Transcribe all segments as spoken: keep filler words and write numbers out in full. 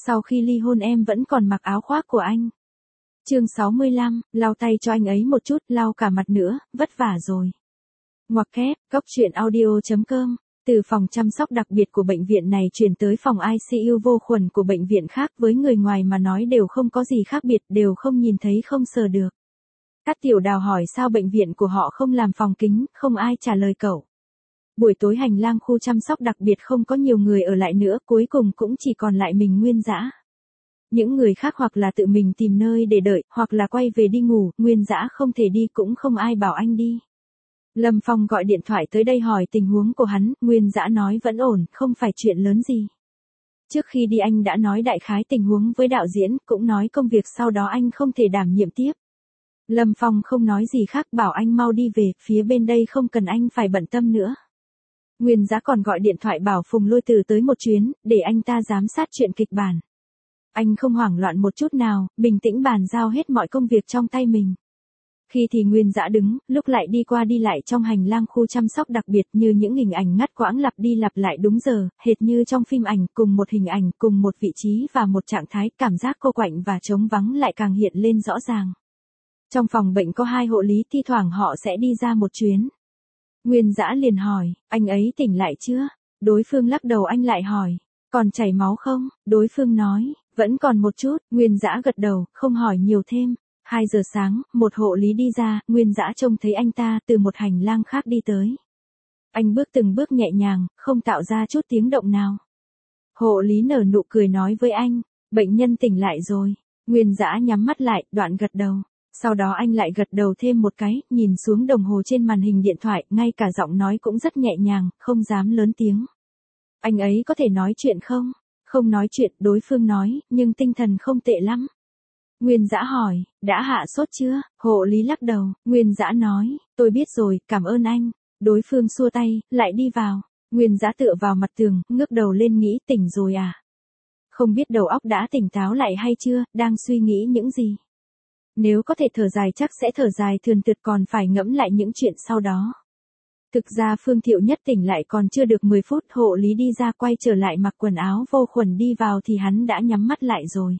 Sau khi ly hôn em vẫn còn mặc áo khoác của anh. Chương sáu mươi lăm, lau tay cho anh ấy một chút, lau cả mặt nữa, vất vả rồi. Ngoặc kép, góc truyện audio chấm com. Từ phòng chăm sóc đặc biệt của bệnh viện này chuyển tới phòng i xê u vô khuẩn của bệnh viện khác, với người ngoài mà nói đều không có gì khác biệt, đều không nhìn thấy không sờ được. Cát Tiểu Đào hỏi sao bệnh viện của họ không làm phòng kính, không ai trả lời cậu. Buổi tối hành lang khu chăm sóc đặc biệt không có nhiều người ở lại nữa, cuối cùng cũng chỉ còn lại mình Nguyên Dã. Những người khác hoặc là tự mình tìm nơi để đợi, hoặc là quay về đi ngủ, Nguyên Dã không thể đi cũng không ai bảo anh đi. Lâm Phong gọi điện thoại tới đây hỏi tình huống của hắn, Nguyên Dã nói vẫn ổn, không phải chuyện lớn gì. Trước khi đi anh đã nói đại khái tình huống với đạo diễn, cũng nói công việc sau đó anh không thể đảm nhiệm tiếp. Lâm Phong không nói gì khác, bảo anh mau đi về, phía bên đây không cần anh phải bận tâm nữa. Nguyên Dã còn gọi điện thoại bảo Phùng Lôi Từ tới một chuyến, để anh ta giám sát chuyện kịch bản. Anh không hoảng loạn một chút nào, bình tĩnh bàn giao hết mọi công việc trong tay mình. Khi thì Nguyên Dã đứng, lúc lại đi qua đi lại trong hành lang khu chăm sóc đặc biệt, như những hình ảnh ngắt quãng lặp đi lặp lại đúng giờ, hệt như trong phim ảnh, cùng một hình ảnh, cùng một vị trí và một trạng thái, cảm giác cô quạnh và trống vắng lại càng hiện lên rõ ràng. Trong phòng bệnh có hai hộ lý, thi thoảng họ sẽ đi ra một chuyến. Nguyên Dã liền hỏi, anh ấy tỉnh lại chưa? Đối phương lắc đầu, anh lại hỏi, còn chảy máu không? Đối phương nói, vẫn còn một chút. Nguyên Dã gật đầu, không hỏi nhiều thêm. hai giờ sáng, một hộ lý đi ra, Nguyên Dã trông thấy anh ta từ một hành lang khác đi tới. Anh bước từng bước nhẹ nhàng, không tạo ra chút tiếng động nào. Hộ lý nở nụ cười nói với anh, bệnh nhân tỉnh lại rồi. Nguyên Dã nhắm mắt lại, đoạn gật đầu. Sau đó anh lại gật đầu thêm một cái, nhìn xuống đồng hồ trên màn hình điện thoại, ngay cả giọng nói cũng rất nhẹ nhàng, không dám lớn tiếng. Anh ấy có thể nói chuyện không? Không nói chuyện, đối phương nói, nhưng tinh thần không tệ lắm. Nguyên Dã hỏi, đã hạ sốt chưa? Hộ lý lắc đầu, Nguyên Dã nói, tôi biết rồi, cảm ơn anh. Đối phương xua tay, lại đi vào. Nguyên Dã tựa vào mặt tường, ngước đầu lên nghĩ, tỉnh rồi à? Không biết đầu óc đã tỉnh táo lại hay chưa, đang suy nghĩ những gì? Nếu có thể thở dài chắc sẽ thở dài thườn thượt, còn phải ngẫm lại những chuyện sau đó. Thực ra Phương Thiệu Nhất tỉnh lại còn chưa được mười phút, hộ lý đi ra quay trở lại mặc quần áo vô khuẩn đi vào thì hắn đã nhắm mắt lại rồi.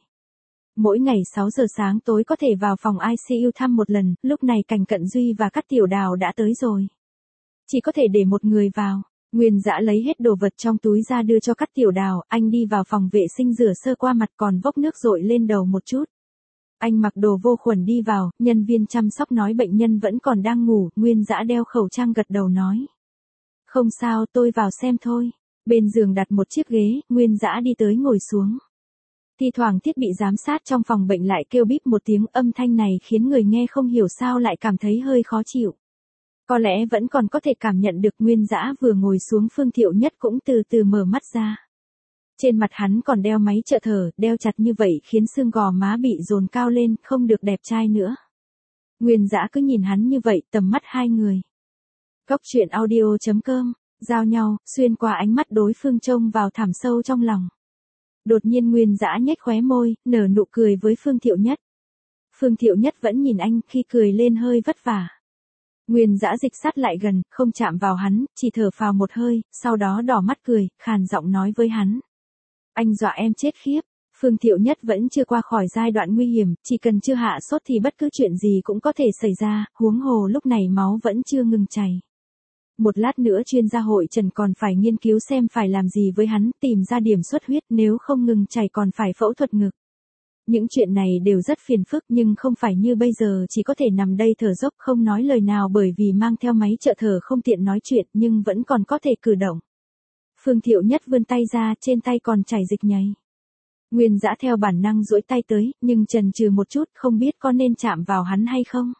Mỗi ngày sáu giờ sáng tối có thể vào phòng i xê u thăm một lần, lúc này Cảnh Cận Duy và Cát Tiểu Đào đã tới rồi. Chỉ có thể để một người vào. Nguyên Dã lấy hết đồ vật trong túi ra đưa cho Cát Tiểu Đào, anh đi vào phòng vệ sinh rửa sơ qua mặt còn vốc nước dội lên đầu một chút. Anh mặc đồ vô khuẩn đi vào, nhân viên chăm sóc nói bệnh nhân vẫn còn đang ngủ, Nguyên Dã đeo khẩu trang gật đầu nói. Không sao, tôi vào xem thôi. Bên giường đặt một chiếc ghế, Nguyên Dã đi tới ngồi xuống. Thi thoảng thiết bị giám sát trong phòng bệnh lại kêu bíp một tiếng, âm thanh này khiến người nghe không hiểu sao lại cảm thấy hơi khó chịu. Có lẽ vẫn còn có thể cảm nhận được. Nguyên Dã vừa ngồi xuống, Phương Thiệu Nhất cũng từ từ mở mắt ra. Trên mặt hắn còn đeo máy trợ thở, đeo chặt như vậy khiến xương gò má bị dồn cao lên, không được đẹp trai nữa. Nguyên Dã cứ nhìn hắn như vậy, tầm mắt hai người. Góc truyện audio chấm com, giao nhau, xuyên qua ánh mắt đối phương trông vào thẳm sâu trong lòng. Đột nhiên Nguyên Dã nhếch khóe môi, nở nụ cười với Phương Thiệu Nhất. Phương Thiệu Nhất vẫn nhìn anh, khi cười lên hơi vất vả. Nguyên Dã dịch sát lại gần, không chạm vào hắn, chỉ thở phào một hơi, sau đó đỏ mắt cười, khàn giọng nói với hắn. Anh dọa em chết khiếp. Phương Thiệu Nhất vẫn chưa qua khỏi giai đoạn nguy hiểm, chỉ cần chưa hạ sốt thì bất cứ chuyện gì cũng có thể xảy ra, huống hồ lúc này máu vẫn chưa ngừng chảy. Một lát nữa chuyên gia hội trần còn phải nghiên cứu xem phải làm gì với hắn, tìm ra điểm xuất huyết, nếu không ngừng chảy còn phải phẫu thuật ngực. Những chuyện này đều rất phiền phức, nhưng không phải như bây giờ chỉ có thể nằm đây thở dốc không nói lời nào bởi vì mang theo máy trợ thở không tiện nói chuyện, nhưng vẫn còn có thể cử động. Phương Thiệu Nhất vươn tay ra, trên tay còn chảy dịch nhầy. Nguyên Dã theo bản năng duỗi tay tới, nhưng chần chừ một chút, không biết có nên chạm vào hắn hay không.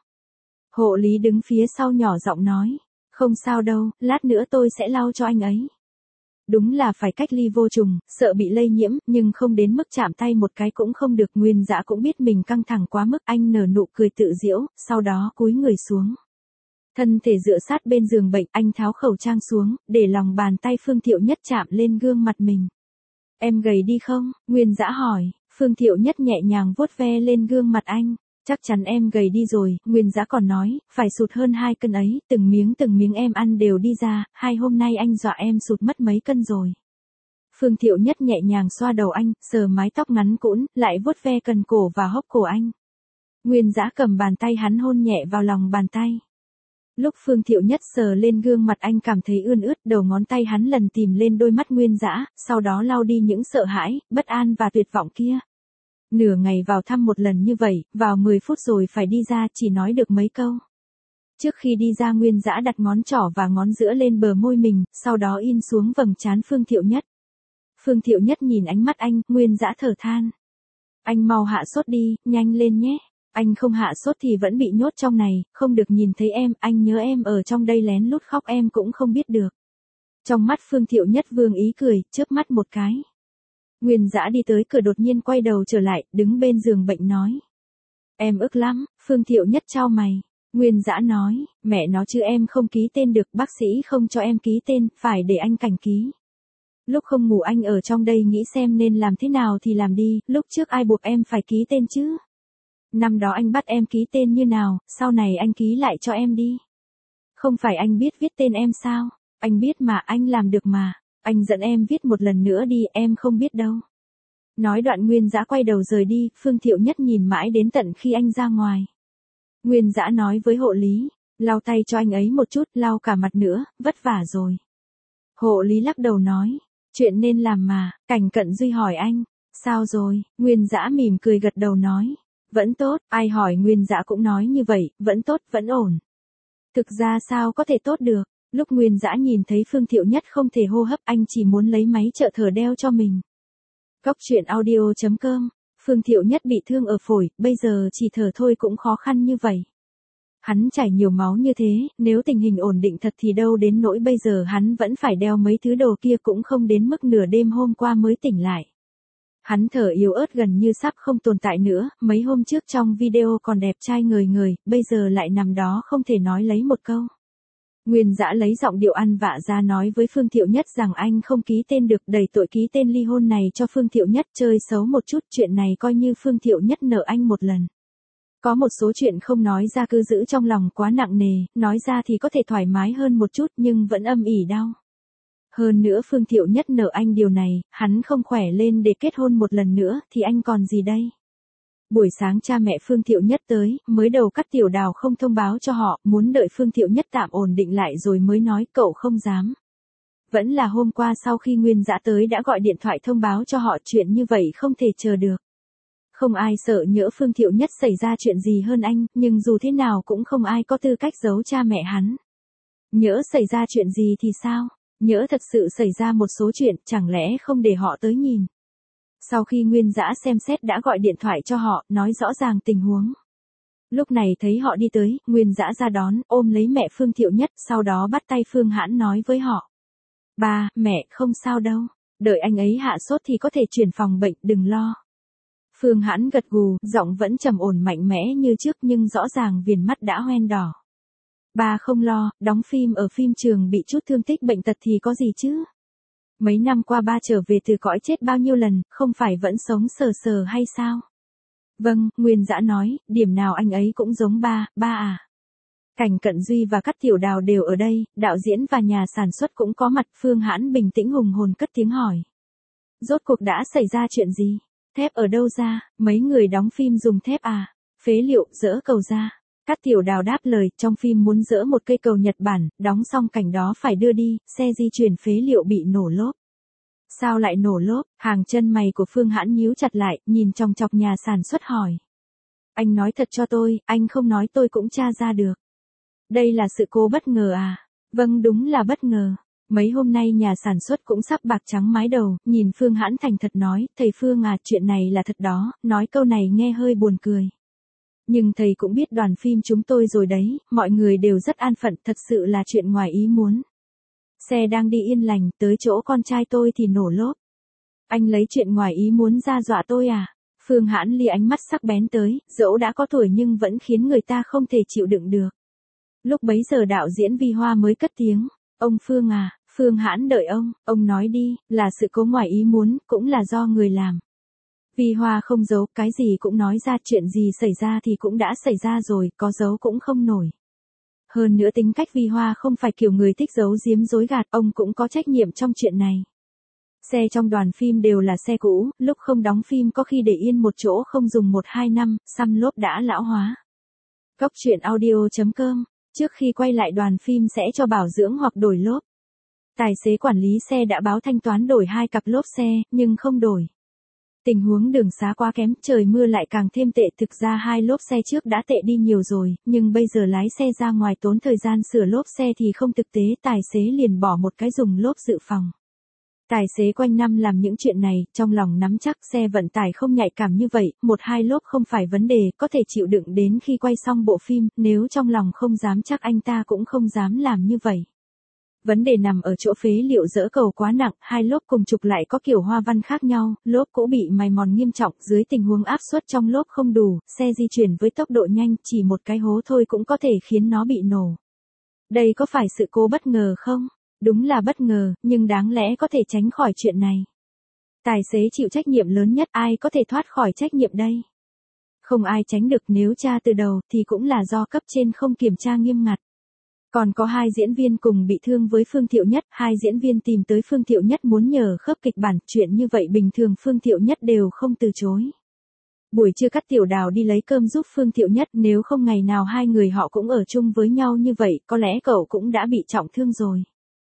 Hộ lý đứng phía sau nhỏ giọng nói, không sao đâu, lát nữa tôi sẽ lau cho anh ấy. Đúng là phải cách ly vô trùng, sợ bị lây nhiễm, nhưng không đến mức chạm tay một cái cũng không được. Nguyên Dã cũng biết mình căng thẳng quá mức, anh nở nụ cười tự giễu, sau đó cúi người xuống. Thân thể dựa sát bên giường bệnh, anh tháo khẩu trang xuống, để lòng bàn tay Phương Thiệu Nhất chạm lên gương mặt mình. Em gầy đi không? Nguyên Dã hỏi. Phương Thiệu Nhất nhẹ nhàng vuốt ve lên gương mặt anh. Chắc chắn em gầy đi rồi, Nguyên Dã còn nói, phải sụt hơn hai cân ấy, từng miếng từng miếng em ăn đều đi ra, hai hôm nay anh dọa em sụt mất mấy cân rồi. Phương Thiệu Nhất nhẹ nhàng xoa đầu anh, sờ mái tóc ngắn cũn, lại vuốt ve cần cổ và hốc cổ anh. Nguyên Dã cầm bàn tay hắn hôn nhẹ vào lòng bàn tay. Lúc Phương Thiệu Nhất sờ lên gương mặt anh cảm thấy ươn ướt, đầu ngón tay hắn lần tìm lên đôi mắt Nguyên Dã, sau đó lau đi những sợ hãi, bất an và tuyệt vọng kia. Nửa ngày vào thăm một lần như vậy, vào mười phút rồi phải đi ra, chỉ nói được mấy câu. Trước khi đi ra Nguyên Dã đặt ngón trỏ và ngón giữa lên bờ môi mình, sau đó in xuống vầng trán Phương Thiệu Nhất. Phương Thiệu Nhất nhìn ánh mắt anh, Nguyên Dã thở than. Anh mau hạ sốt đi, nhanh lên nhé. Anh không hạ sốt thì vẫn bị nhốt trong này, không được nhìn thấy em, anh nhớ em ở trong đây lén lút khóc em cũng không biết được. Trong mắt Phương Thiệu Nhất vương ý cười, chớp mắt một cái. Nguyên Dã đi tới cửa đột nhiên quay đầu trở lại, đứng bên giường bệnh nói. Em ức lắm, Phương Thiệu Nhất chau mày. Nguyên Dã nói, mẹ nó chứ em không ký tên được, bác sĩ không cho em ký tên, phải để anh cảnh ký. Lúc không ngủ anh ở trong đây nghĩ xem nên làm thế nào thì làm đi, lúc trước ai buộc em phải ký tên chứ? Năm đó anh bắt em ký tên như nào, sau này anh ký lại cho em đi. Không phải anh biết viết tên em sao? Anh biết mà, anh làm được mà. Anh dẫn em viết một lần nữa đi, em không biết đâu. Nói đoạn Nguyên Dã quay đầu rời đi, Phương Thiệu Nhất nhìn mãi đến tận khi anh ra ngoài. Nguyên Dã nói với hộ lý, lau tay cho anh ấy một chút, lau cả mặt nữa, vất vả rồi. Hộ lý lắc đầu nói, chuyện nên làm mà. Cảnh Cận Duy hỏi anh, sao rồi? Nguyên Dã mỉm cười gật đầu nói, vẫn tốt. Ai hỏi Nguyên Dã cũng nói như vậy, vẫn tốt, vẫn ổn. Thực ra sao có thể tốt được? Lúc Nguyên Dã nhìn thấy Phương Thiệu Nhất không thể hô hấp, anh chỉ muốn lấy máy trợ thở đeo cho mình. Cóc truyện audio chấm com. Phương Thiệu Nhất bị thương ở phổi, bây giờ chỉ thở thôi cũng khó khăn như vậy. Hắn chảy nhiều máu như thế, nếu tình hình ổn định thật thì đâu đến nỗi bây giờ hắn vẫn phải đeo mấy thứ đồ kia, cũng không đến mức nửa đêm hôm qua mới tỉnh lại. Hắn thở yếu ớt gần như sắp không tồn tại nữa, mấy hôm trước trong video còn đẹp trai ngời ngời, bây giờ lại nằm đó không thể nói lấy một câu. Nguyên Dã lấy giọng điệu ăn vạ ra nói với Phương Thiệu Nhất rằng anh không ký tên được, đẩy tội ký tên ly hôn này cho Phương Thiệu Nhất, chơi xấu một chút, chuyện này coi như Phương Thiệu Nhất nợ anh một lần. Có một số chuyện không nói ra cứ giữ trong lòng quá nặng nề, nói ra thì có thể thoải mái hơn một chút nhưng vẫn âm ỉ đau. Hơn nữa Phương Thiệu Nhất nợ anh điều này, hắn không khỏe lên để kết hôn một lần nữa thì anh còn gì đây? Buổi sáng cha mẹ Phương Thiệu Nhất tới, mới đầu Cát Tiểu Đào không thông báo cho họ, muốn đợi Phương Thiệu Nhất tạm ổn định lại rồi mới nói, cậu không dám. Vẫn là hôm qua sau khi Nguyên Dã tới đã gọi điện thoại thông báo cho họ, chuyện như vậy không thể chờ được. Không ai sợ nhỡ Phương Thiệu Nhất xảy ra chuyện gì hơn anh, nhưng dù thế nào cũng không ai có tư cách giấu cha mẹ hắn. Nhỡ xảy ra chuyện gì thì sao? Nhỡ thật sự xảy ra một số chuyện, chẳng lẽ không để họ tới nhìn? Sau khi Nguyên Dã xem xét đã gọi điện thoại cho họ, nói rõ ràng tình huống. Lúc này thấy họ đi tới, Nguyên Dã ra đón, ôm lấy mẹ Phương Thiệu Nhất, sau đó bắt tay Phương Hãn nói với họ. Ba, mẹ, không sao đâu. Đợi anh ấy hạ sốt thì có thể chuyển phòng bệnh, đừng lo. Phương Hãn gật gù, giọng vẫn trầm ổn mạnh mẽ như trước nhưng rõ ràng viền mắt đã hoen đỏ. Ba không lo, đóng phim ở phim trường bị chút thương tích bệnh tật thì có gì chứ? Mấy năm qua ba trở về từ cõi chết bao nhiêu lần, không phải vẫn sống sờ sờ hay sao? Vâng, Nguyên Dã nói, điểm nào anh ấy cũng giống ba, ba à. Cảnh Cận Duy và Cát Tiểu Đào đều ở đây, đạo diễn và nhà sản xuất cũng có mặt. Phương Hãn bình tĩnh hùng hồn cất tiếng hỏi. Rốt cuộc đã xảy ra chuyện gì? Thép ở đâu ra, mấy người đóng phim dùng thép à? Phế liệu, dỡ cầu ra. Cát Tiểu Đào đáp lời, trong phim muốn dỡ một cây cầu Nhật Bản, đóng xong cảnh đó phải đưa đi, xe di chuyển phế liệu bị nổ lốp. Sao lại nổ lốp? Hàng chân mày của Phương Hãn nhíu chặt lại, nhìn chòng chọc nhà sản xuất hỏi. Anh nói thật cho tôi, anh không nói tôi cũng tra ra được. Đây là sự cố bất ngờ à? Vâng, đúng là bất ngờ. Mấy hôm nay nhà sản xuất cũng sắp bạc trắng mái đầu, nhìn Phương Hãn thành thật nói, thầy Phương à, chuyện này là thật đó, nói câu này nghe hơi buồn cười. Nhưng thầy cũng biết đoàn phim chúng tôi rồi đấy, mọi người đều rất an phận, thật sự là chuyện ngoài ý muốn. Xe đang đi yên lành, tới chỗ con trai tôi thì nổ lốp. Anh lấy chuyện ngoài ý muốn ra dọa tôi à? Phương Hãn lia ánh mắt sắc bén tới, dẫu đã có tuổi nhưng vẫn khiến người ta không thể chịu đựng được. Lúc bấy giờ đạo diễn Vi Hoa mới cất tiếng, ông Phương à, Phương Hãn đợi ông, ông nói đi, là sự cố ngoài ý muốn, cũng là do người làm. Vi Hoa không giấu, cái gì cũng nói ra, chuyện gì xảy ra thì cũng đã xảy ra rồi, có giấu cũng không nổi. Hơn nữa tính cách Vi Hoa không phải kiểu người thích giấu giếm dối gạt, ông cũng có trách nhiệm trong chuyện này. Xe trong đoàn phim đều là xe cũ, lúc không đóng phim có khi để yên một chỗ không dùng một hai năm, xăm lốp đã lão hóa. Cốc truyện audio chấm com, trước khi quay lại đoàn phim sẽ cho bảo dưỡng hoặc đổi lốp. Tài xế quản lý xe đã báo thanh toán đổi hai cặp lốp xe, nhưng không đổi. Tình huống đường xá quá kém, trời mưa lại càng thêm tệ, thực ra hai lốp xe trước đã tệ đi nhiều rồi, nhưng bây giờ lái xe ra ngoài tốn thời gian sửa lốp xe thì không thực tế, tài xế liền bỏ một cái dùng lốp dự phòng. Tài xế quanh năm làm những chuyện này, trong lòng nắm chắc xe vận tải không nhạy cảm như vậy, một hai lốp không phải vấn đề, có thể chịu đựng đến khi quay xong bộ phim, nếu trong lòng không dám chắc anh ta cũng không dám làm như vậy. Vấn đề nằm ở chỗ phế liệu dỡ cầu quá nặng, hai lốp cùng trục lại có kiểu hoa văn khác nhau, lốp cũ bị mài mòn nghiêm trọng, dưới tình huống áp suất trong lốp không đủ, xe di chuyển với tốc độ nhanh, chỉ một cái hố thôi cũng có thể khiến nó bị nổ. Đây có phải sự cố bất ngờ không? Đúng là bất ngờ, nhưng đáng lẽ có thể tránh khỏi chuyện này. Tài xế chịu trách nhiệm lớn nhất, ai có thể thoát khỏi trách nhiệm đây? Không ai tránh được, nếu tra từ đầu thì cũng là do cấp trên không kiểm tra nghiêm ngặt. Còn có hai diễn viên cùng bị thương với Phương Thiệu Nhất, hai diễn viên tìm tới Phương Thiệu Nhất muốn nhờ khớp kịch bản, chuyện như vậy bình thường Phương Thiệu Nhất đều không từ chối. Buổi trưa Cát Tiểu Đào đi lấy cơm giúp Phương Thiệu Nhất, nếu không ngày nào hai người họ cũng ở chung với nhau như vậy, có lẽ cậu cũng đã bị trọng thương rồi.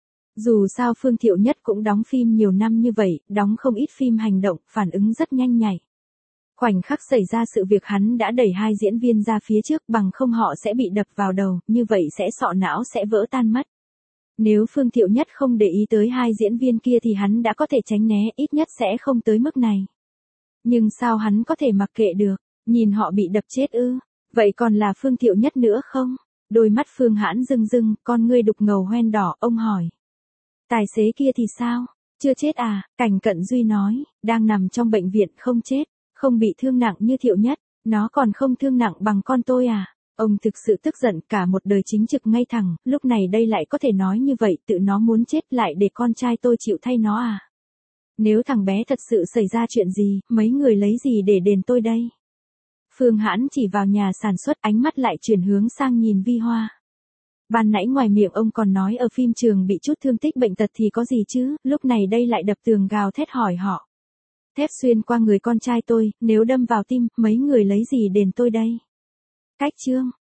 Dù sao Phương Thiệu Nhất cũng đóng phim nhiều năm như vậy, đóng không ít phim hành động, phản ứng rất nhanh nhạy. Khoảnh khắc xảy ra sự việc hắn đã đẩy hai diễn viên ra phía trước, bằng không họ sẽ bị đập vào đầu, như vậy sẽ sọ não sẽ vỡ tan mất. Nếu Phương Thiệu Nhất không để ý tới hai diễn viên kia thì hắn đã có thể tránh né, ít nhất sẽ không tới mức này. Nhưng sao hắn có thể mặc kệ được, nhìn họ bị đập chết ư, vậy còn là Phương Thiệu Nhất nữa không? Đôi mắt Phương Hãn rưng rưng, con ngươi đục ngầu hoen đỏ, ông hỏi. Tài xế kia thì sao? Chưa chết à? Cảnh Cận Duy nói, đang nằm trong bệnh viện, không chết, không bị thương nặng như Thiệu Nhất, nó còn không thương nặng bằng con tôi à? Ông thực sự tức giận, cả một đời chính trực ngay thẳng, lúc này đây lại có thể nói như vậy, tự nó muốn chết lại để con trai tôi chịu thay nó à? Nếu thằng bé thật sự xảy ra chuyện gì, mấy người lấy gì để đền tôi đây? Phương Hãn chỉ vào nhà sản xuất, ánh mắt lại chuyển hướng sang nhìn Vi Hoa. Ban nãy ngoài miệng ông còn nói ở phim trường bị chút thương tích bệnh tật thì có gì chứ, lúc này đây lại đập tường gào thét hỏi họ. Thép xuyên qua người con trai tôi, nếu đâm vào tim, mấy người lấy gì đền tôi đây? Cách chương